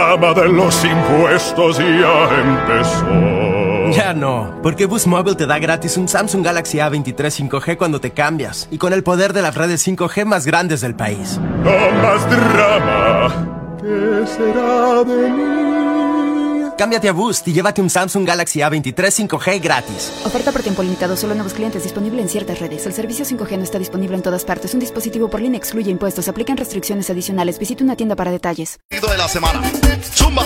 drama de los impuestos ya empezó. Ya no, porque Boost Mobile te da gratis un Samsung Galaxy A23 5G cuando te cambias, y con el poder de las redes 5G más grandes del país. No más drama. ¿Qué será de mí? Cámbiate a Boost y llévate un Samsung Galaxy A23 5G gratis. Oferta por tiempo limitado, solo nuevos clientes, disponible en ciertas redes. El servicio 5G no está disponible en todas partes. Un dispositivo por línea excluye impuestos. Aplican restricciones adicionales. Visita una tienda para detalles. De la semana. Zumba.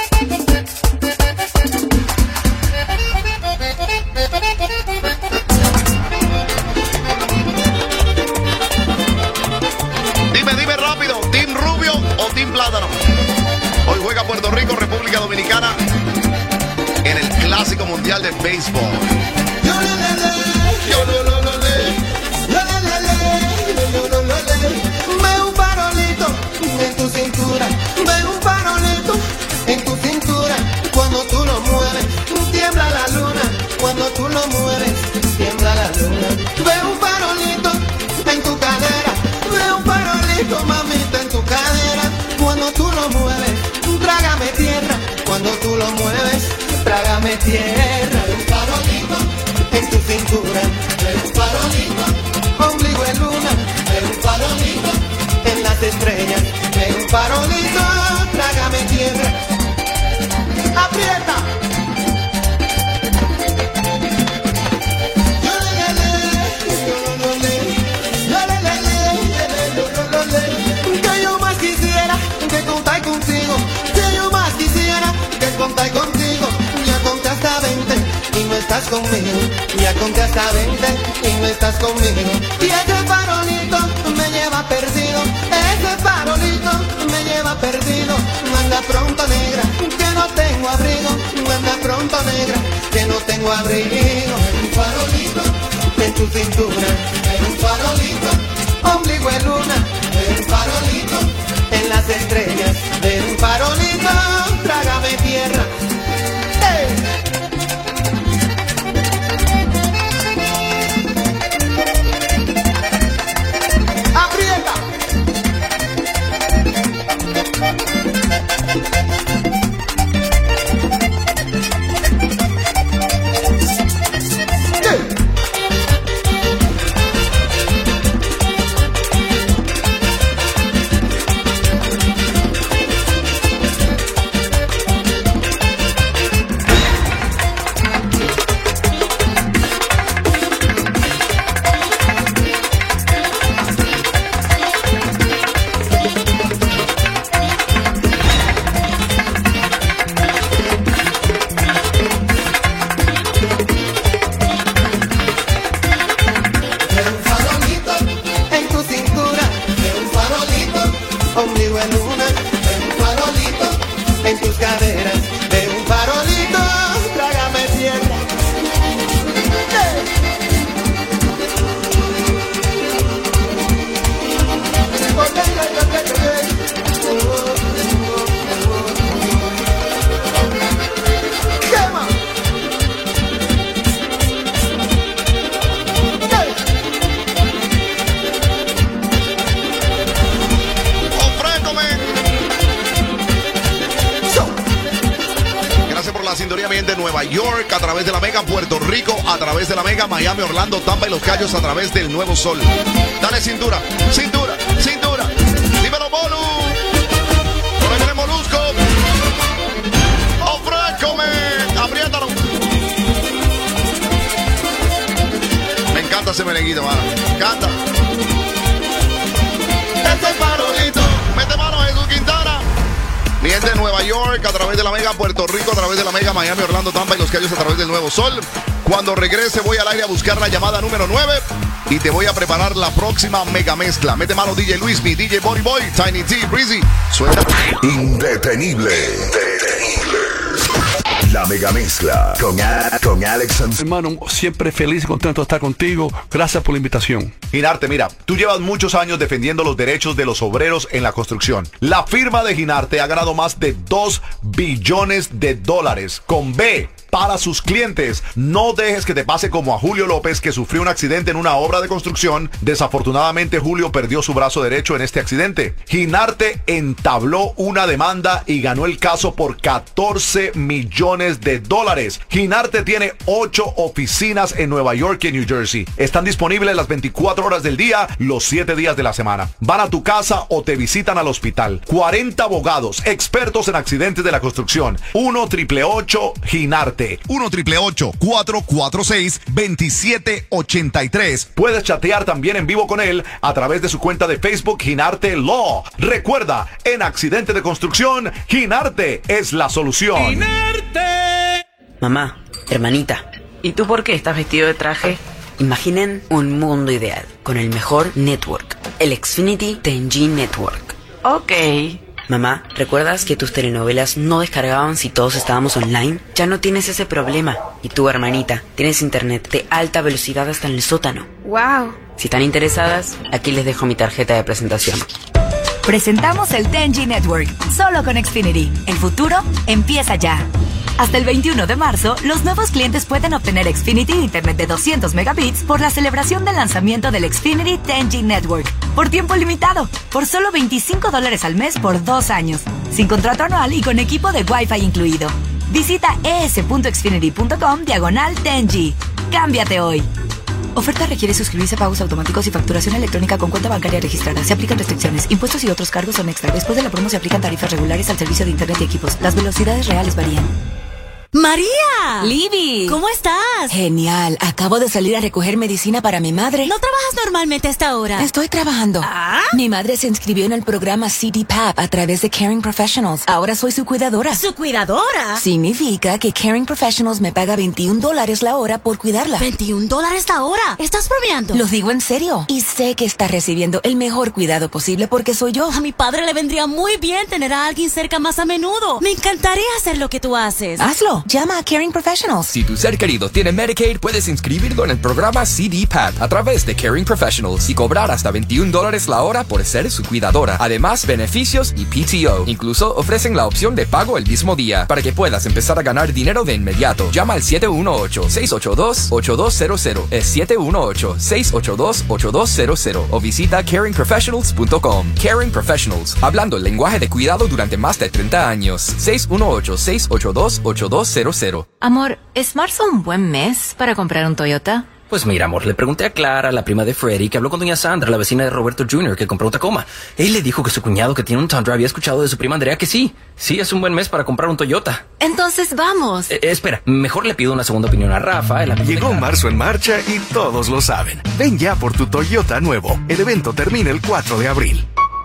Dime rápido, ¿Team Rubio o Team Plátano? Hoy juega Puerto Rico, República Dominicana en el Clásico Mundial de Béisbol. Ve un farolito en tu cintura, ve un farolito en tu cintura. Cuando tú lo mueves, tiembla la luna. Cuando tú lo mueves, tiembla la luna. Ve un farolito en tu cadera, ve un farolito, mamita, en tu cadera. Cuando tú lo mueves, trágame tierra. Cuando tú lo mueves, trágame tierra. Ve un farolito en tu cintura, ve un farolito, ombligo en luna. Ve un farolito en las estrellas, ve un farolito, trágame tierra. Aprieta. Que yo más quisiera que contar contigo, que yo más quisiera que contar contigo. Ya conté hasta 20 y no estás conmigo, ya conté hasta 20 y no estás conmigo. Y ese farolito me lleva perdido, ese farolito me lleva perdido. Anda pronto, negra, que no tengo abrigo, anda pronto, negra, que no tengo abrigo. Un farolito en tu cintura, un farolito, ombligo en luna, un farolito en las estrellas, un farolito, trágame tierra. ¡Hey! ¡Aprieta! Ombligo en luna, ve un farolito en tus caderas, ve un farolito, trágame tierra. Quema. La sintonía viene de Nueva York a través de la Mega, Puerto Rico a través de la Mega, Miami, Orlando, Tampa y Los Cayos a través del Nuevo Sol. Dale cintura, cintura, cintura. Dímelo, Bolu. Por ahí viene Molusco. Ofrécome. Apriétalo. Me encanta ese merenguito, mano. Me encanta. Este farolito. Mete mano, Jesús Quintana. Viene de Nueva York a través de la Mega, Puerto Rico a través de la Mega, Miami, Orlando, Tampa y Los Cayos a través del Nuevo Sol. Cuando regrese voy al aire a buscar la llamada número 9 y te voy a preparar la próxima mega mezcla. Mete mano DJ Luismi, DJ Body Boy, Tiny T, Breezy. Suelta. Indetenible. La mega mezcla con Alex Sanz. Hermano, siempre feliz y contento de estar contigo. Gracias por la invitación. Ginarte, mira, tú llevas muchos años defendiendo los derechos de los obreros en la construcción. La firma de Ginarte ha ganado más de $2 billones con B. para sus clientes. No dejes que te pase como a Julio López, que sufrió un accidente en una obra de construcción. Desafortunadamente, Julio perdió su brazo derecho en este accidente. Ginarte entabló una demanda y ganó el caso por $14 millones. Ginarte tiene 8 oficinas en Nueva York y New Jersey. Están disponibles las 24 horas del día, los 7 días de la semana. Van a tu casa o te visitan al hospital. 40 abogados, expertos en accidentes de la construcción. 1-888-GINARTE. 1-888-446-2783. Puedes chatear también en vivo con él a través de su cuenta de Facebook, Ginarte Law. Recuerda, en accidente de construcción, Ginarte es la solución. ¡Ginarte! Mamá, hermanita, ¿y tú por qué estás vestido de traje? Imaginen un mundo ideal, con el mejor network, el Xfinity 10G Network. Ok. Mamá, ¿recuerdas que tus telenovelas no descargaban si todos estábamos online? Ya no tienes ese problema. Y tú, hermanita, tienes internet de alta velocidad hasta en el sótano. ¡Wow! Si están interesadas, aquí les dejo mi tarjeta de presentación. Presentamos el 10G Network, solo con Xfinity. El futuro empieza ya. Hasta el 21 de marzo, los nuevos clientes pueden obtener Xfinity Internet de 200 megabits por la celebración del lanzamiento del Xfinity 10G Network. Por tiempo limitado, por solo $25 al mes por 2 años. Sin contrato anual y con equipo de Wi-Fi incluido. Visita es.xfinity.com/10G. Cámbiate hoy. Oferta requiere suscribirse a pagos automáticos y facturación electrónica con cuenta bancaria registrada. Se aplican restricciones. Impuestos y otros cargos son extra. Después de la promo se aplican tarifas regulares al servicio de internet y equipos. Las velocidades reales varían. ¡María! ¡Liby! ¿Cómo estás? Genial. Acabo de salir a recoger medicina para mi madre. ¿No trabajas normalmente a esta hora? Estoy trabajando. ¿Ah? Mi madre se inscribió en el programa CDPAP a través de Caring Professionals. Ahora soy su cuidadora. ¿Su cuidadora? Significa que Caring Professionals me paga $21 la hora por cuidarla. ¿$21 la hora? ¿Estás bromeando? Lo digo en serio. Y sé que está recibiendo el mejor cuidado posible porque soy yo. A mi padre le vendría muy bien tener a alguien cerca más a menudo. Me encantaría hacer lo que tú haces. Hazlo. Llama a Caring Professionals. Si tu ser querido tiene Medicaid, puedes inscribirlo en el programa CDPAP a través de Caring Professionals y cobrar hasta $21 la hora por ser su cuidadora. Además, beneficios y PTO. Incluso ofrecen la opción de pago el mismo día para que puedas empezar a ganar dinero de inmediato. Llama al 718-682-8200. Es 718-682-8200 o visita caringprofessionals.com. Caring Professionals, hablando el lenguaje de cuidado durante más de 30 años. 618-682-8200. Amor, ¿es marzo un buen mes para comprar un Toyota? Pues mira, amor, le pregunté a Clara, la prima de Freddy, que habló con doña Sandra, la vecina de Roberto Jr., que compró un Tacoma. Él le dijo que su cuñado, que tiene un Tundra, había escuchado de su prima Andrea que sí, es un buen mes para comprar un Toyota. Entonces vamos. Espera, mejor le pido una segunda opinión a Rafa. Llegó marzo en marcha y todos lo saben. Ven ya por tu Toyota nuevo. El evento termina el 4 de abril.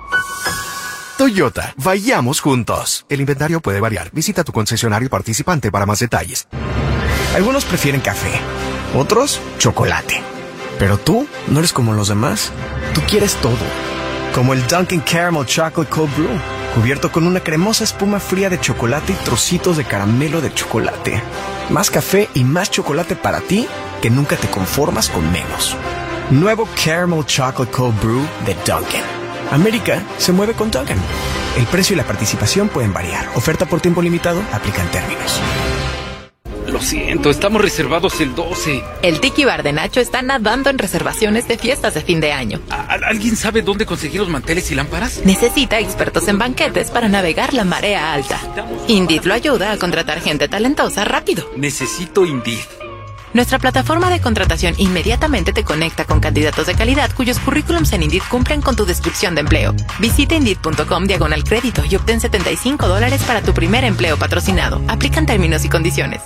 Toyota, vayamos juntos. El inventario puede variar. Visita tu concesionario participante para más detalles. Algunos prefieren café, otros chocolate. Pero tú no eres como los demás. Tú quieres todo. Como el Dunkin' Caramel Chocolate Cold Brew, cubierto con una cremosa espuma fría de chocolate y trocitos de caramelo de chocolate. Más café y más chocolate para ti, que nunca te conformas con menos. Nuevo Caramel Chocolate Cold Brew de Dunkin'. América se mueve con Dunkin'. El precio y la participación pueden variar. Oferta por tiempo limitado, aplican términos. Lo siento, estamos reservados el 12. El Tiki Bar de Nacho está nadando en reservaciones de fiestas de fin de año. ¿Alguien sabe dónde conseguir los manteles y lámparas? Necesita expertos en banquetes para navegar la marea alta. Indeed lo ayuda a contratar gente talentosa rápido. Necesito Indeed. Nuestra plataforma de contratación inmediatamente te conecta con candidatos de calidad cuyos currículums en Indeed cumplen con tu descripción de empleo. Visita Indeed.com/crédito y obtén $75 para tu primer empleo patrocinado. Aplican términos y condiciones.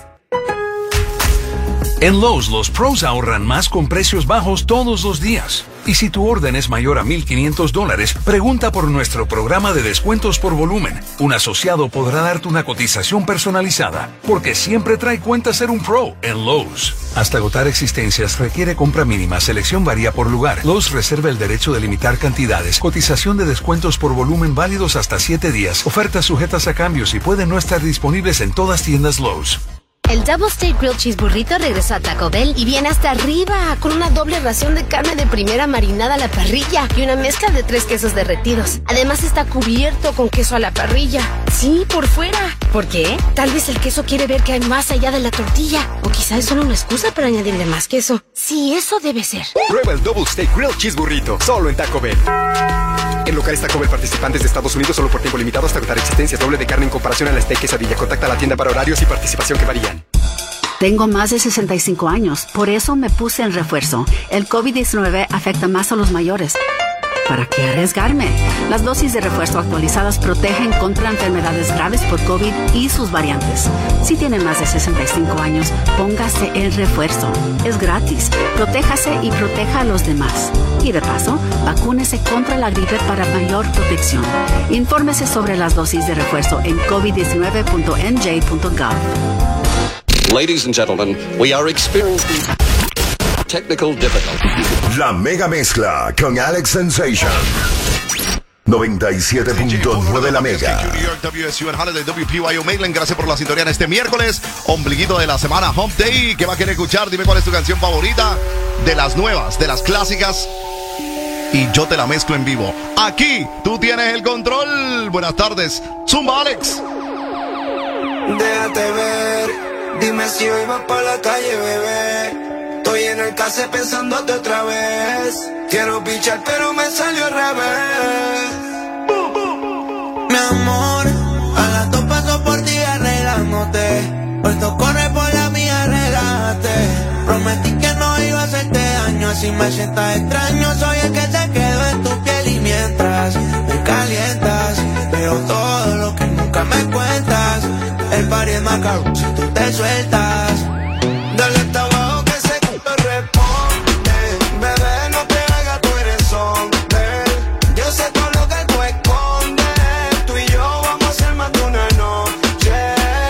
En Lowe's, los pros ahorran más con precios bajos todos los días. Y si tu orden es mayor a $1,500, pregunta por nuestro programa de descuentos por volumen. Un asociado podrá darte una cotización personalizada, porque siempre trae cuenta ser un pro en Lowe's. Hasta agotar existencias requiere compra mínima, selección varía por lugar. Lowe's reserva el derecho de limitar cantidades. Cotización de descuentos por volumen válidos hasta 7 días. Ofertas sujetas a cambios y pueden no estar disponibles en todas tiendas Lowe's. El Double Steak Grilled Cheese Burrito regresó a Taco Bell y viene hasta arriba, con una doble ración de carne de primera marinada a la parrilla y una mezcla de 3 quesos derretidos. Además está cubierto con queso a la parrilla. Sí, por fuera. ¿Por qué? Tal vez el queso quiere ver que hay más allá de la tortilla. O quizá es solo una excusa para añadirle más queso. Sí, eso debe ser. Prueba el Double Steak Grilled Cheese Burrito, solo en Taco Bell. En locales Taco Bell participantes de Estados Unidos solo por tiempo limitado hasta agotar existencias. Doble de carne en comparación a la steak quesadilla. Contacta a la tienda para horarios y participación que varían. Tengo más de 65 años, por eso me puse en refuerzo. El COVID-19 afecta más a los mayores. ¿Para qué arriesgarme? Las dosis de refuerzo actualizadas protegen contra enfermedades graves por COVID y sus variantes. Si tiene más de 65 años, póngase el refuerzo. Es gratis. Protéjase y proteja a los demás. Y de paso, vacúnese contra la gripe para mayor protección. Infórmese sobre las dosis de refuerzo en covid19.nj.gov. Ladies and gentlemen, we are experiencing technical difficulties. La mega mezcla con Alex Sensation. 97.9 la mega. New York, WSU en Holiday, WPYO Mainland. Gracias por la sintonía en este miércoles, ombliguito de la semana, Hump Day. ¿Qué va a querer escuchar? Dime cuál es tu canción favorita, de las nuevas, de las clásicas, y yo te la mezclo en vivo. Aquí tú tienes el control. Buenas tardes, Zumba Alex. Déjate ver, dime si hoy vas pa' la calle, bebé. Estoy en el case pensándote otra vez. Quiero pichar pero me salió al revés. Mi amor, a las 2 paso por ti arreglándote. Puesto corre por la mía, relájate. Prometí que no iba a hacerte daño, así me sientas extraño. Soy el que se quedó en tu piel y mientras me calientas, veo todo lo que nunca me cuentas. El party es macabro si tú te sueltas. Dale hasta abajo que se responde. Bebé, no te hagas, tú eres hombre. Yo sé todo lo que tú escondes. Tú y yo vamos a hacer más de una noche.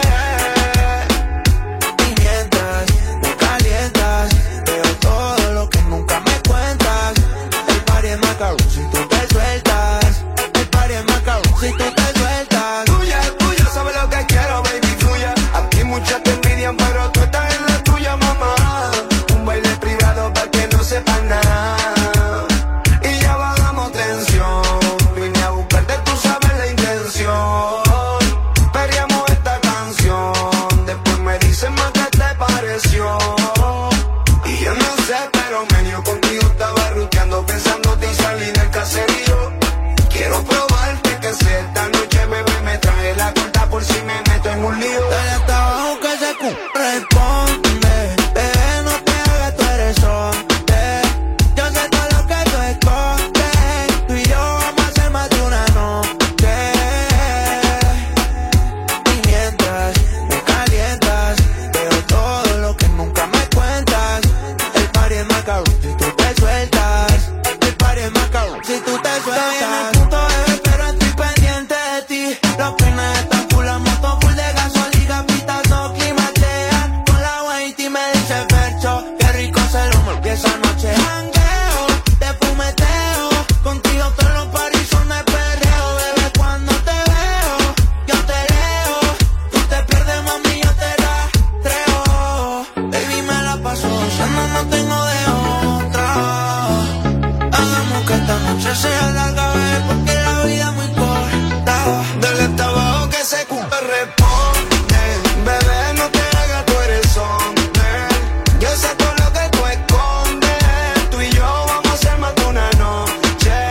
Y mientras me calientas, veo todo lo que nunca me cuentas. El party es macabro si tú te sueltas. El party es macabro si tú te sueltas. Tuya, sabes lo que quiero, baby, tuya. Aquí muchas te envidian, pero tú estás en la tuya, mamá. Un baile privado para que no sepan nada. Y ya bajamos tensión. Vine a buscarte, tú sabes la intención. Peleamos esta canción. Después me dicen más que te pareció. Y yo no sé, pero medio contigo estaba ruteando, pensándote y salí del caserío. Quiero probarte que sea esta noche, bebé, me traje la cuenta por si me meto en un lío. Dale hasta abajo que se responde. Bebé, no te hagas, tú eres hombre. Yo sé todo lo que tú escondes. Tú y yo vamos a hacer más de una noche. Y mientras me calientas, veo todo lo que nunca me cuentas. El party es macabro si tú te sueltas. El party es macabro si tú te sueltas. Los peines están full, la moto full de gasolina, pitazo, climatea. Con la Whitey me dice Fercho, qué rico se lo mordió esa noche. Jangueo, te fumeteo, contigo todos los paris son de perreo. Bebé, cuando te veo, yo te leo. Tú te pierdes, mami, yo te rastreo. Baby, me la paso gozando, no tengo de otra. Hagamos que esta noche sea larga, bebé, porque la vida es muy corta. Dale hasta abajo que se responde. Bebé, no te hagas, tú eres hombre. Yo sé todo lo que tú escondes. Tú y yo vamos a hacer más de una noche.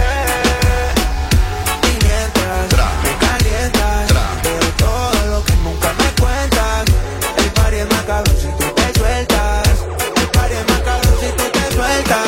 Y mientras me calientas, veo todo lo que nunca me cuentas. El party es macabro si tú te sueltas. El party es macabro si tú te sueltas.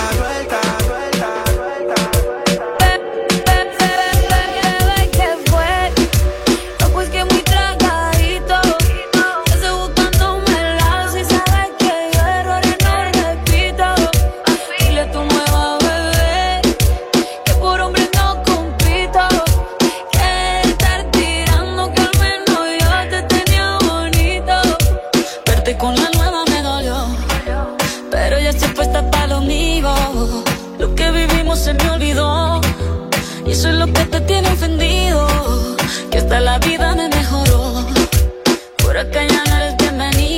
Con la nueva me dolió, pero ya estoy puesta para lo mío. Lo que vivimos se me olvidó, y eso es lo que te tiene ofendido. Que hasta la vida me mejoró, por acá ya no eres bienvenido.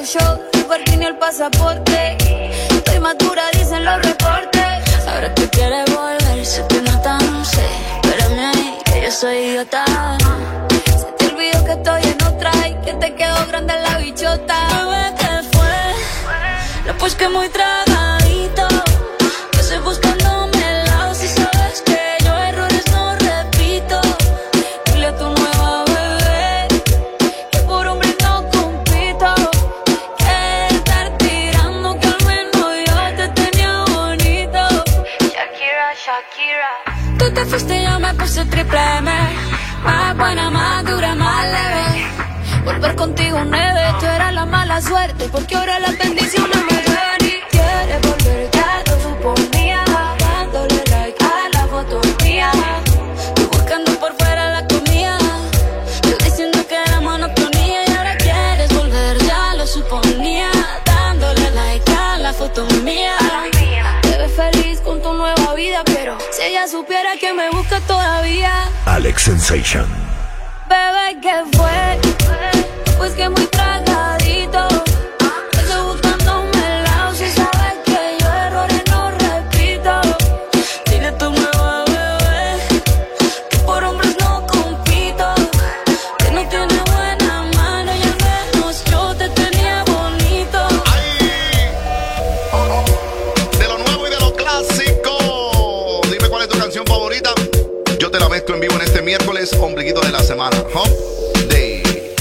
show, el parking y el pasaporte. Estoy madura, dicen los reportes. Ahora tú quieres volver, sé que no tan sé. Espérame ahí, que yo soy idiota. Se te olvidó que estoy en otra y que te quedó grande la bichota. Bebé, ¿qué fue? No, pues que muy tragadito. Que estoy buscándome el lado. Si sabes que yo errores no repito. Dile a tu nueva bebé que por hombre no compito. Que estar tirando que al menos yo te tenía bonito. Shakira, Shakira. Tú te fuiste y yo me puse triple M. Más buena, más dura, más leve. Volver contigo nueve, tú eras la mala suerte. Porque ahora las bendiciones me ven y quieres volver, ya lo suponía. Dándole like a la foto mía. Tú buscando por fuera la comida. Yo diciendo que era monotonía. Y ahora quieres volver, ya lo suponía. Dándole like a la foto mía. Te ves feliz con tu nueva vida, pero si ella supiera que me busca todavía. Alex Sensation. Bebé, ¿qué fue? Pues que muy tragadito. Estoy buscándome el lado. Si sabes que yo errores no repito. Dile a tu nueva bebé que por hombres no compito. Que no tiene buena mano y al menos yo te tenía bonito. De lo nuevo y de lo clásico. Dime cuál es tu canción favorita. Yo te la mezclo en vivo en este miércoles, ombliguito de la semana. Hump Day.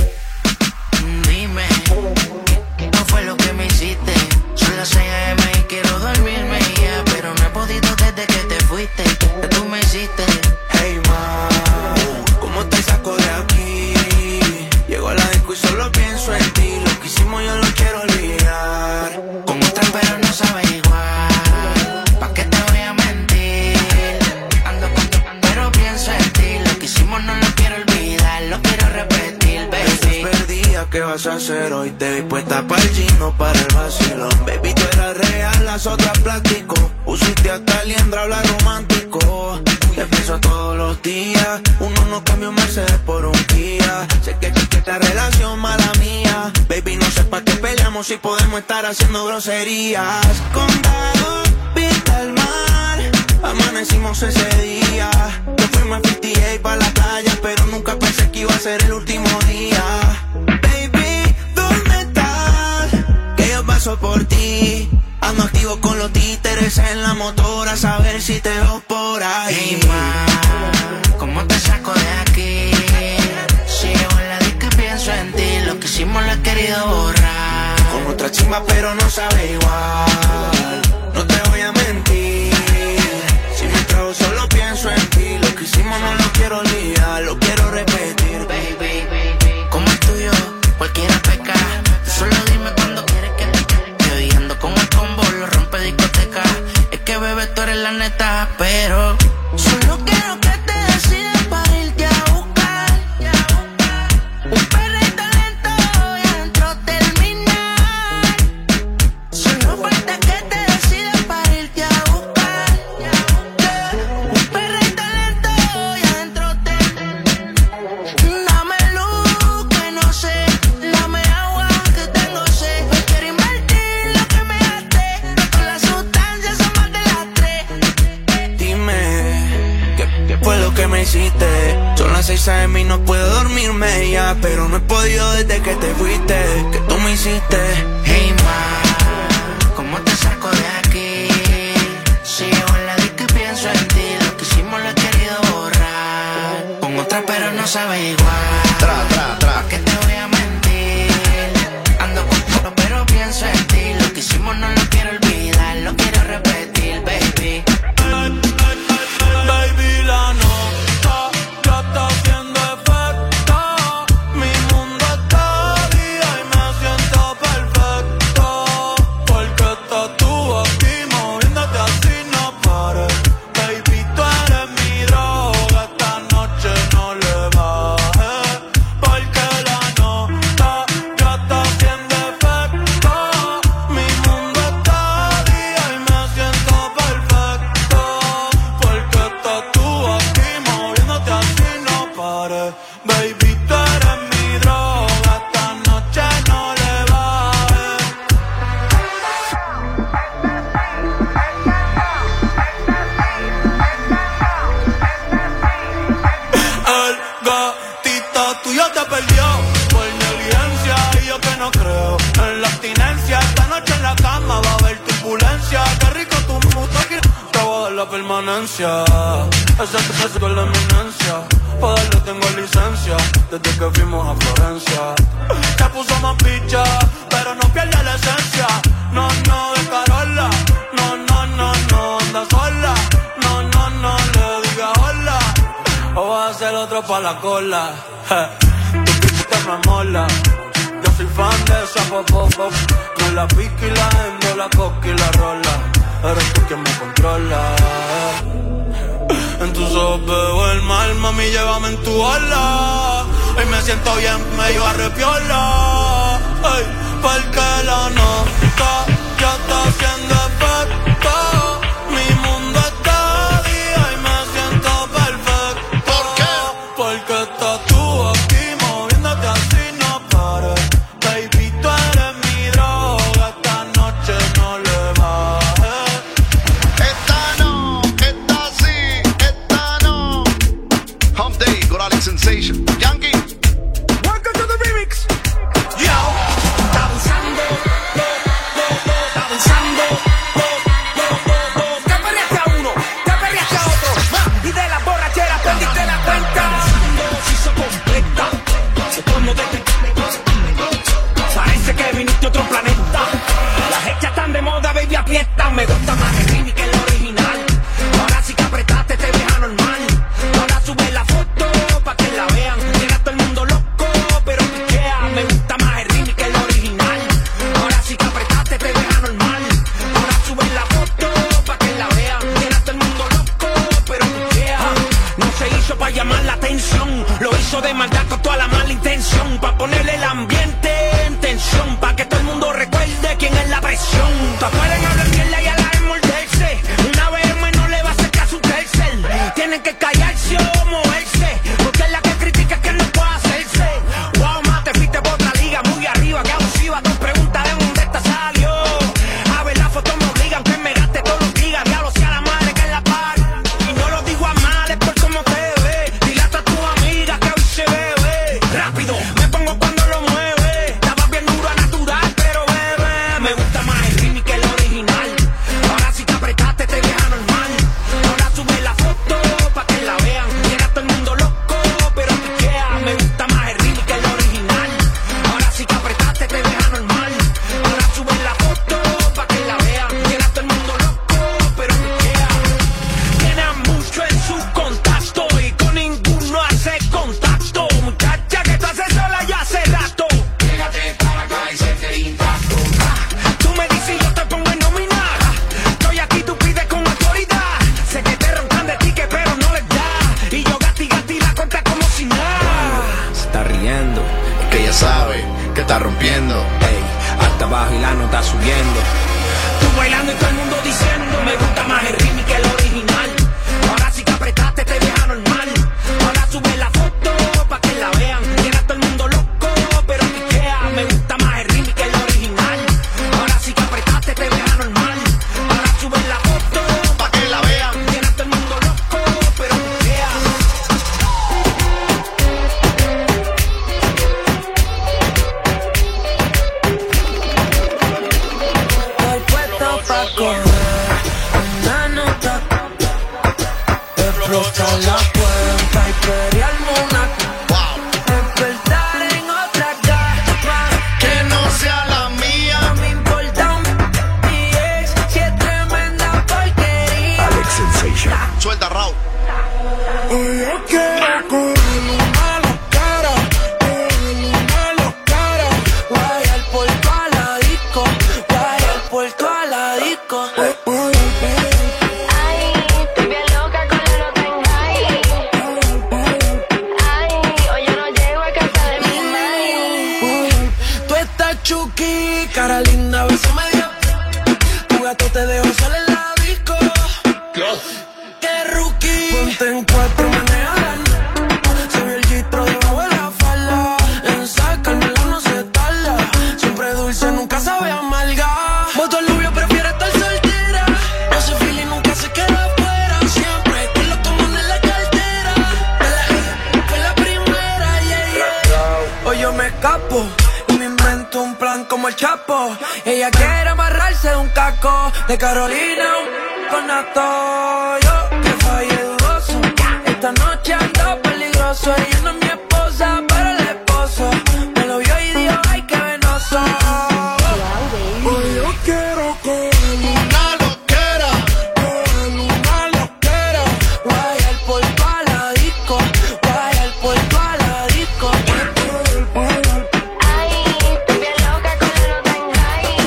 Dime, ¿qué no fue lo que me hiciste? Son las 6 AM y quiero dormirme, yeah, pero no he podido desde que te fuiste. Que tú me hiciste. Hey, ma, ¿cómo te saco de aquí? Llego a la disco y solo pienso en ti. Lo que hicimos yo lo quiero olvidar. Con otra pero no sabe igual. ¿Pa' qué te voy a mentir? Ando pero pienso en ti. Lo que hicimos no lo quiero olvidar. Lo quiero repetir, baby. Estás perdida, ¿qué vas a hacer hoy? Te vi puesta para el gino, para el vacilón. Baby, tú eras real, las otras plástico. Pusiste hasta liendra, habla romántico. Te pienso todos los días. Uno no cambia un Mercedes por un Kia. Sé que esta relación mala mía. Baby, no sé pa' qué peleamos si podemos estar haciendo groserías. Condado, vista al mar. Amanecimos ese día. Nos fuimos a 58 pa' la playa, pero nunca pensé que iba a ser el último día. Baby, ¿dónde estás? Que yo paso por ti. Ando activo con los títeres en la motora, a saber si te veo por ahí. Hey, ma, ¿cómo te saco de aquí? Si llevo en la disco y pienso en ti. Lo que hicimos lo he querido borrar. Con otra chimba pero no sabe igual. No te voy a mentir. Si me trago solo pienso en ti. Lo que hicimos no lo quiero olvidar. Lo quiero repetir. Baby, como el tuyo, cualquiera peca. Solo dime cuando quieres que te viendo como el combo lo rompe discoteca. Es que bebé tú eres la neta, pero solo quiero que te decidas para irte a buscar. Un perrito lento y adentro terminar. Solo falta que te decidas para irte a buscar. Un perrito lento y adentro terminar. Dame luz que no sé, dame agua que tengo sed. Quiero invertir lo que me gasté, pero con las sustancias son más de las 3. Dime, ¿qué fue lo que me hiciste? Son las 6 AM y no puedo dormirme ya, pero no he podido desde que te fuiste. ¿Qué tú me hiciste? Hey, ma, ¿cómo te saco de aquí? Si llevo en la disco y pienso en ti. Lo que hicimos lo he querido borrar. Con otra pero no sabe igual. ¿Pa' qué te voy a mentir? Ando con todo pero pienso en ti. Lo que hicimos no lo quiero olvidar. Lo quiero repetir, baby. Baby, la nota ya está haciendo efecto. Mi mundo está día y me siento perfecto. Porque estás tú aquí moviéndote así no pares. Baby, tú eres mi droga. Esta noche no le bajes. permanencia. Ese es la eminencia. Pa' darle tengo licencia. Desde que fuimos a Florencia. Se puso más picha, pero no pierde la esencia. No, no, de Carola. No, no, no, no, anda sola. No, no, no, le diga hola. O vas a ser otro pa' la cola. Tu tipo que me mola. Yo soy fan de esa pop, pop, pop. No la pique y la endo, la coca y la rola. Eres tú quien me controla. En tus ojos veo el mal, mami, llévame en tu ola. Hoy me siento bien, medio arrepiola. Ay, porque la nota ya está haciendo efecto. Mi mundo está día y me siento perfecto. ¿Por qué? Porque estás tú aquí moviéndote así, no pares. Baby, tú eres mi droga, esta noche no le bajes. Esta no, esta sí, esta no. Hump Day con Alex Sensation. Yankee. Welcome to the remix. Yo, está avanzando, está avanzando. Te perreaste a uno, te perreaste a otro. Y de la borrachera perdiste la cuenta. Se hizo completa. Se tornó de parece que viniste a otro planeta. Las hechas están de moda, baby, aprietan. Me gusta más el remix que el original. Ahora sí que apretaste, te deja normal. Ahora sube la foto pa' que la vean. Llega todo el mundo loco, pero piquea. Me gusta más el remix que el original. Ahora sí que apretaste, te deja normal. Ahora sube la foto pa' que la vean. Llega todo el mundo loco, pero piquea. No se hizo pa' llamar la atención. Lo hizo de maldad con toda la mala intención. Pa' ponerle el ambiente en tensión. Pa' que todo el mundo recuerde quién es la presión. Pa' pueden hablar mierda y a la vez morderse. Una BM no le va a hacer caso un tercer. Tienen que callarse o moverse. Porque es la que critica que no puede hacerse. Wow, ma, te fuiste por otra liga. Muy arriba, que abusiva. Dos preguntas de dónde esta salió. A ver la foto me obligan que me gaste todos los días. Diablo sea la madre que es la par. Y no lo digo a mal, es por cómo te ve. Dile hasta a tu amiga que hoy se bebe. Rápido, me pongo cuando lo mueve. Estaba bien duro a natural, pero bebé. Me gusta más el remix que el original. Ahora sí que apretaste, te deja normal. Ahora sube la foto pa' que la vean. Llega todo el mundo loco, pero piquea. Me gusta más el remix que el original. Ahora sí que apretaste, te deja normal. Ahora sube la foto pa' que la vean. Llega todo el mundo loco, pero piquea. Tienen mucho en su contacto y con ninguno hace contacto. Muchacha, que tú haces sola ya hace rato. Pégate para acá y se te intacto. Tú me dices y yo te pongo en nominar. Estoy aquí, tú pides con autoridad. Sé que te roncan de ticket, pero no les da. Y yo gati la cuenta como si nada. Se está riendo. Es que ella sabe que está rompiendo. Ey, hasta abajo y la nota subiendo. Tú bailando y todo el mundo diciendo me gusta más el remix que el original. Ahora sí que apretaste, te deja normal. Ahora sube la foto pa' que la vean. Llega todo el mundo loco, pero piquea. Me gusta más el remix que el original. Ahora sí que apretaste, te deja normal. Ahora sube la foto pa' que la vean. Llega todo el mundo loco, pero piquea. Estoy puesto pa' coger una nota, explotar la cuenta y pelearme una. Despertar en otra cama Que no sea la mía. no me importa mi ex, si es tremenda porquería. Alex Sensation. Suelta, Raúl. Hoy yo quiero coger una locara, Guayar por toda la disco, guayar por toda la disco. Ay, estoy bien loca con la nota en high. Ay, hoy yo no llego a casa de mi night. Tú estás chuki, cara linda, beso medio. Tu gato te dejó sola en la disco. Qué rookie. Ponte en cuatro, manejan. Se ve el gistro debajo de la falda. En sacármela no se tarda. Siempre dulce, nunca sabe amarga. Voto al novio, prefiere estar soltera. No se fila y nunca se queda afuera. Siempre que lo toman en la cartera. Fue la primera, yeah, yeah. Hoy yo me escapo y me invento un plan como el Chapo. Ella quiere amarrarse de un caco de Carolina. con esto. Yo que fallé dudoso. Esta noche ando peligroso. Ella no es mi esposa, pero el esposo me lo vio y dijo, ay, qué venoso. Hoy yo quiero que una loquera, una loquera. Guayar por toda la disco, guayar por toda la disco. Ay, estoy bien loca con el Rodan High.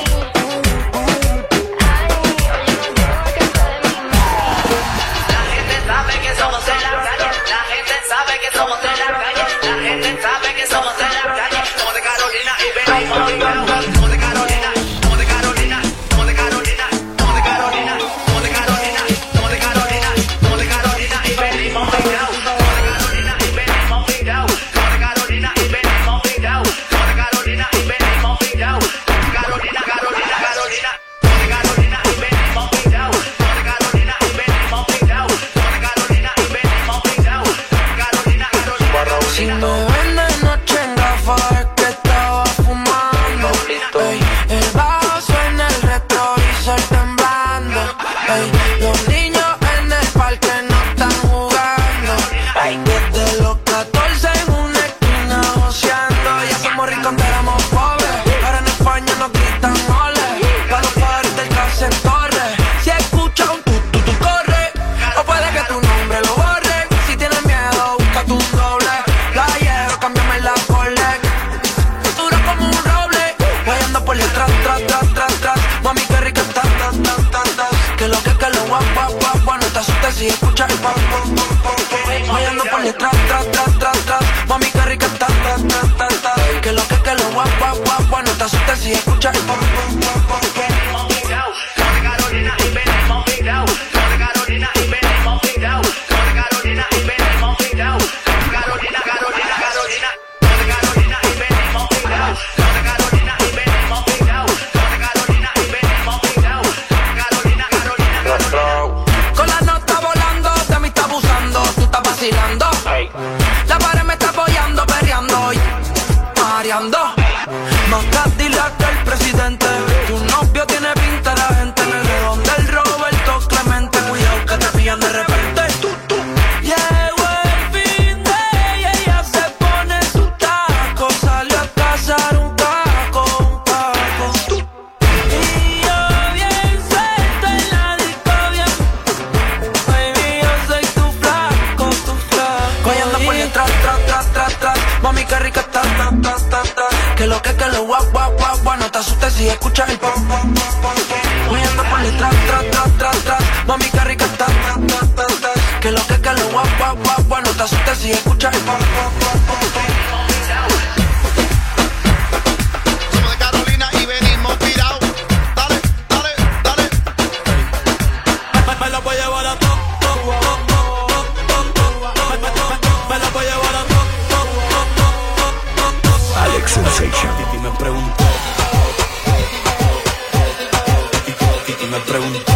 Ay, oye, no llego a casa de mi madre. La gente sabe que somos de la calle. La gente sabe que somos de la calle. La gente sabe que somos de la calle. Somos de Carolina y venimos pegados. Somos de Carolina, somos de Carolina, somos de Carolina, somos de Carolina, somos de Carolina, somos de Carolina, somos de Carolina y venimos pegados. Somos de Carolina y venimos pegados. Somos de Carolina y venimos pegados. Somos de Carolina y venimos pegados. Carolina, Carolina, Carolina. Somos de Carolina y venimos pegados. Somos de Carolina y venimos pegados. Somos de Carolina y venimos pegados. Carolina, Carolina. Si me ven de noche en gafas es que estaba fumando. Ey, el bajo suena, el retrovisor temblando. Ey, los niños en el parque no están jugando. Ay, desde los 14 en una esquina joseando. Ya somos ricos, pero éramos pobres. Ahora en España nos gritan ole. Pa' los padres del cárcel torre. Si escuchas un tu corre. O puede que tu nombre lo borre. Si tienes miedo, búscate un doble. Playero, cámbiame la collect. Duro como un roble. Voy ando por detrás, tras. Mami, qué rica estás. Que lo que lo guap. No te asustes si escuchas el pam. Voy ando por detrás, tras. Mami, qué rica estás. Que lo que lo guap. No te asustes si escuchas el pam. Somos de Carolina y venimos pegados. Somos de Carolina y venimos pegados. Somos de Carolina y venimos pegados. Carolina, Carolina, Carolina. Somos de Carolina y venimos pegados. Somos de Carolina y venimos pegados. Somos de Carolina y venimos pegados. Carolina, Carolina. Con la nota volando, de mí está abusando, tú estás vacilando. La pared me está apoyando, perreando y mareando. Más Cadillac que el presidente. Tu novio tiene pinta de gente en el redón del Roberto Clemente. Cuidado que te pillan de repente. Llegó el fin de ella, ella se pone su taco. Salió a cazar un caco. Y yo bien suelta en la disco, bien. Baby, yo soy tu flaco. Voy ando por detrás, tras. Mami, qué rica estás. Que lo guap. No te asustes si escuchas el pam. Voy ando por detrás, tras. Mami, qué rica estás. Que lo guap. No te asustes si escuchas el pam. Somos de Carolina y venimos pirados. Dale. Me la voy a llevar a todo. Me la voy a llevar a todo. Alex Sensation. Titi me preguntó. Titi me preguntó.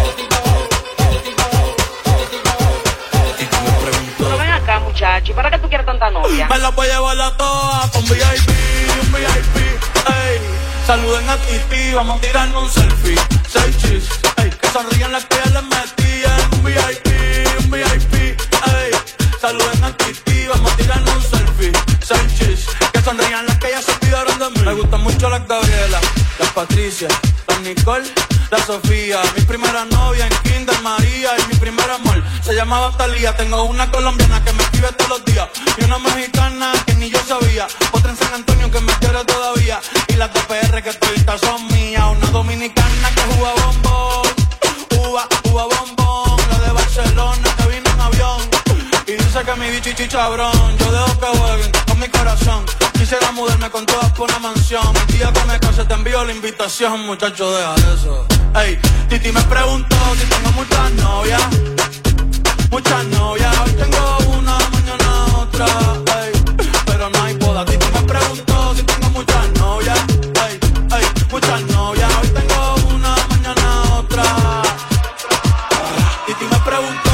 Pero ven acá, muchacho, ¿y para qué tú quieres tanta novia? Me la voy a llevar a todas con VIP, un VIP, ey. Saluden a Titi, vamos a tirarnos un selfie. 6 chis, ey. Que sonrían las que ya les metían. Un VIP, ey. Saluden a Titi, vamos a tirarnos un selfie. 6 chis, que sonrían las que ya se olvidaron de mí. Me gustan mucho las Gabriela, las Patricia, las Nicole, la Sofía. Mi primera novia en Kinder María y mi primer amor se llamaba Talía. Tengo una colombiana que me escribe todos los días y una mexicana que ni yo sabía. Otra en San Antonio que me quiere todavía y las de PR que todavía son mías. Una dominicana que juega bombón, uva bombón. La de Barcelona que vino en avión y dice que mi bicho y chichabrón. Yo dejo que jueguen con mi corazón. Quisiera mudarme con todas por una mansión. El día que me case te envío la invitación, muchacho, deja eso. Ey, Titi me preguntó si tengo muchas novias. Muchas novias, hoy tengo una, mañana otra. Ey, pero no hay boda. Titi me preguntó si tengo muchas novias. Ey, muchas novias, hoy tengo una, mañana otra. Titi me preguntó.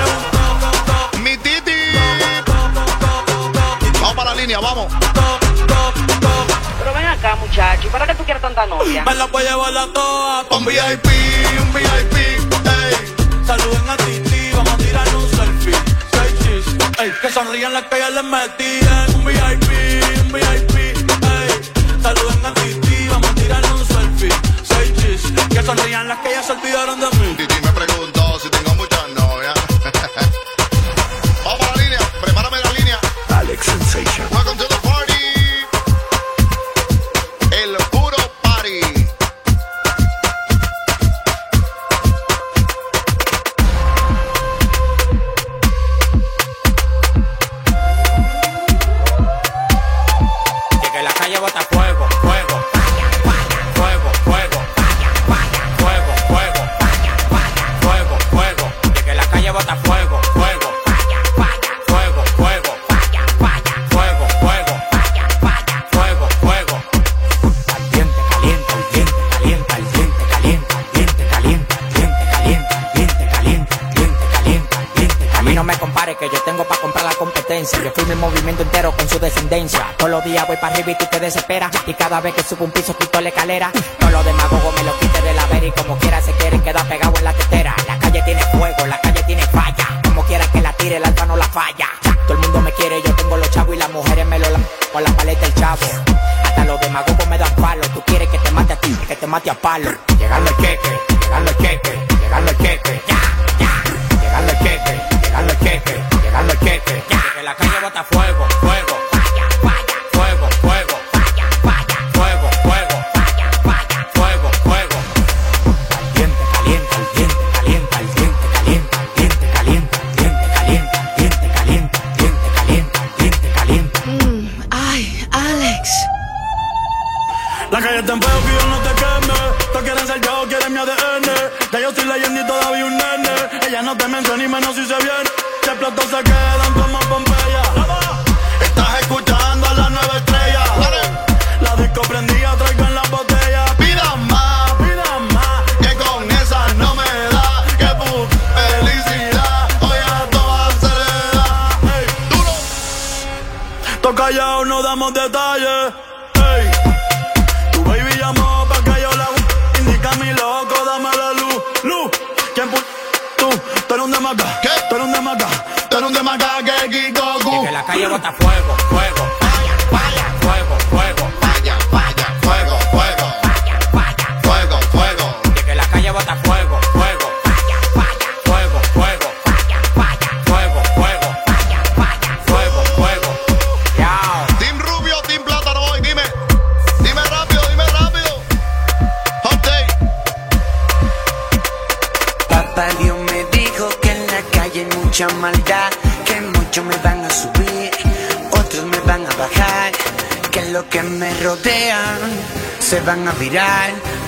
Vamos. tanta novia. Me la voy a llevar a todas pa' un VIP, ey. Saluden a Titi, vamos a tirar un selfie. Say cheese, ey. Que sonrían las que ya les metí en un VIP, ey. Saluden a Titi, vamos a tirar un selfie. Say cheese, que sonrían las que ya se olvidaron de mí. Titi me preguntó si tengo muchas novias. Vamos a la línea, prepárame la línea. Alex Sensation. Welcome to the party. El puro party. Que la calle bota fuego, fuego, fuego, fuego, fuego, fuego, fuego, fuego. Que la calle bota fuego, fuego, fuego, fuego, fuego, fuego, fuego. Caliente, caliente, caliente, caliente, caliente, caliente, caliente, caliente, caliente. A mí no me compare que yo tengo pa' comprar la competencia. Yo fui mi movimiento entero con su descendencia. Todos los días voy para arriba y tú te desesperas. Y cada vez que subo un piso quito la escalera. Todos los demagogos me lo quite de la vera y como quiera se quieren quedar pegados en la tetera. La calle tiene fuego, la calle tiene falla. Como quiera que la tire, el alfa no la falla. Todo el mundo me quiere, yo tengo los chavos y las mujeres me lo con la paleta el chavo. Hasta los demagogos me dan palo. Tú quieres que te mate a ti, que te mate a palo. Llegando el queque, llegando el queque, llegando el queque, ya, ya. Llegando el queque, llegando el queque, llegando el queque, ya. Que la calle bota fuego, fuego, fuego, fuego, fuego, fuego, fuego, fuego. Caliente, caliente, caliente, caliente, caliente, caliente, caliente, caliente, caliente, caliente. Ay, Alex. La calle está en fuego que yo no te queme. Todos quieren ser yo, quieren mi ADN. Ya yo estoy leyendo y todavía un nene. Ella no te menciona y menos si se viene. Si el plato se quedan como Pompeya. Estás escuchando a la nueva estrella. La disco prendida, traigo en la botella. Pida más, que con esa no me da. Que felicidad, hoy a todas se le da. Ey, duro. Todos callados, no damos detalles. Ey, tu baby llamó pa' que yo la indica mi loco, dame la luz. ¿Quién tú? Tú eres un demaca. ¿Qué? Tú eres un demaca. Tú eres un demaca que Kikoku. Que la calle bota fuego, fuego, fuego, fuego, Fuego, fuego, fuego, fuego. que la calle bota fuego, fuego, fuego, fuego, fuego, fuego, fuego. Yao. Team Rubio, Team Plátano, boy, dime rápido. Hot day. Papá Dios me dijo que en la calle hay mucha maldad, que muchos me van a subir, otros me van a bajar, que los que me rodean se van a virar,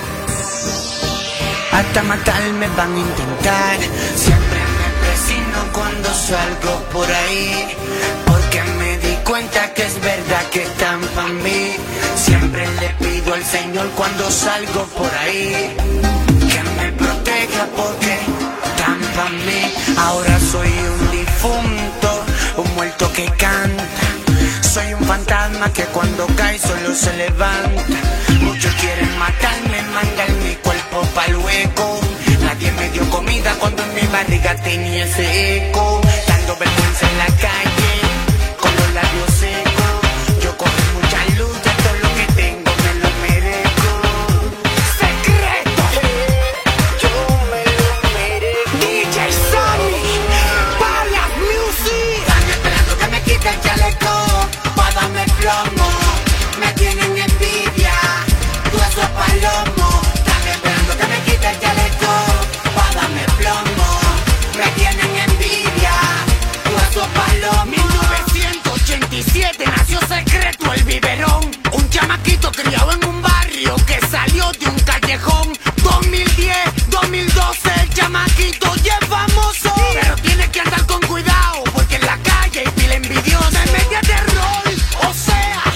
hasta matarme van a intentar. Siempre me persino cuando salgo por ahí, porque me di cuenta que es verdad que están pa' mí. Siempre le pido al Señor cuando salgo por ahí que me proteja porque están pa' mí. Ahora soy un difunto, un muerto que canta. Soy un fantasma que cuando cae solo se levanta. Muchos quieren matarme, mandar mi cuerpo pa'l hueco. Nadie me dio comida cuando en mi barriga tenía ese eco. Dando vergüenza en la calle, con los labios secos. Yo con mucha luz, de todo lo que tengo me lo merezco. ¡Secreto! Yo me lo merezco. DJ Sony, Palace Music. Están esperando que me quite el chaleco pa' darme plomo. Me tienen envidia, tú eso es palomo. Están esperando que me quite el chaleco pa' darme plomo. Me tienen envidia, tú eso es palomo. 1987 nació Secreto el biberón, un chamaquito criado en un barrio que salió de un callejón. 2010, 2012 el chamaquito ya es famoso, pero tiene que andar con cuidado porque en la calle hay pila envidiosa. En media de rol, o sea,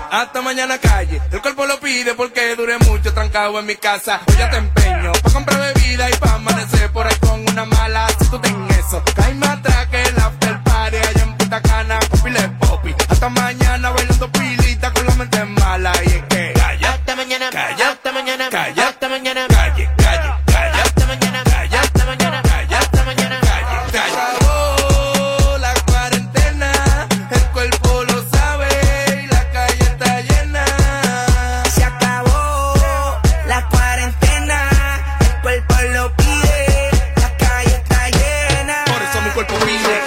hasta mañana calle. El cuerpo lo pide porque duré mucho trancado en mi casa. Hoy ya te empeño pa' comprar bebida y pa' amanecer por ahí con una mala. Si tú ten eso, caíme atrás que el after party allá en Punta Cana. Pile popi, hasta mañana bailando pilita con la mente mala. Y es que calla, hasta mañana, calla, hasta mañana, calla, hasta mañana, calle, calle, calla, hasta mañana, calla, hasta mañana, calla, hasta mañana, calle, calla. Acabó la cuarentena, el cuerpo lo sabe y la calle está llena. Se acabó la cuarentena, el cuerpo lo pide, la calle está llena. Por eso mi cuerpo pide.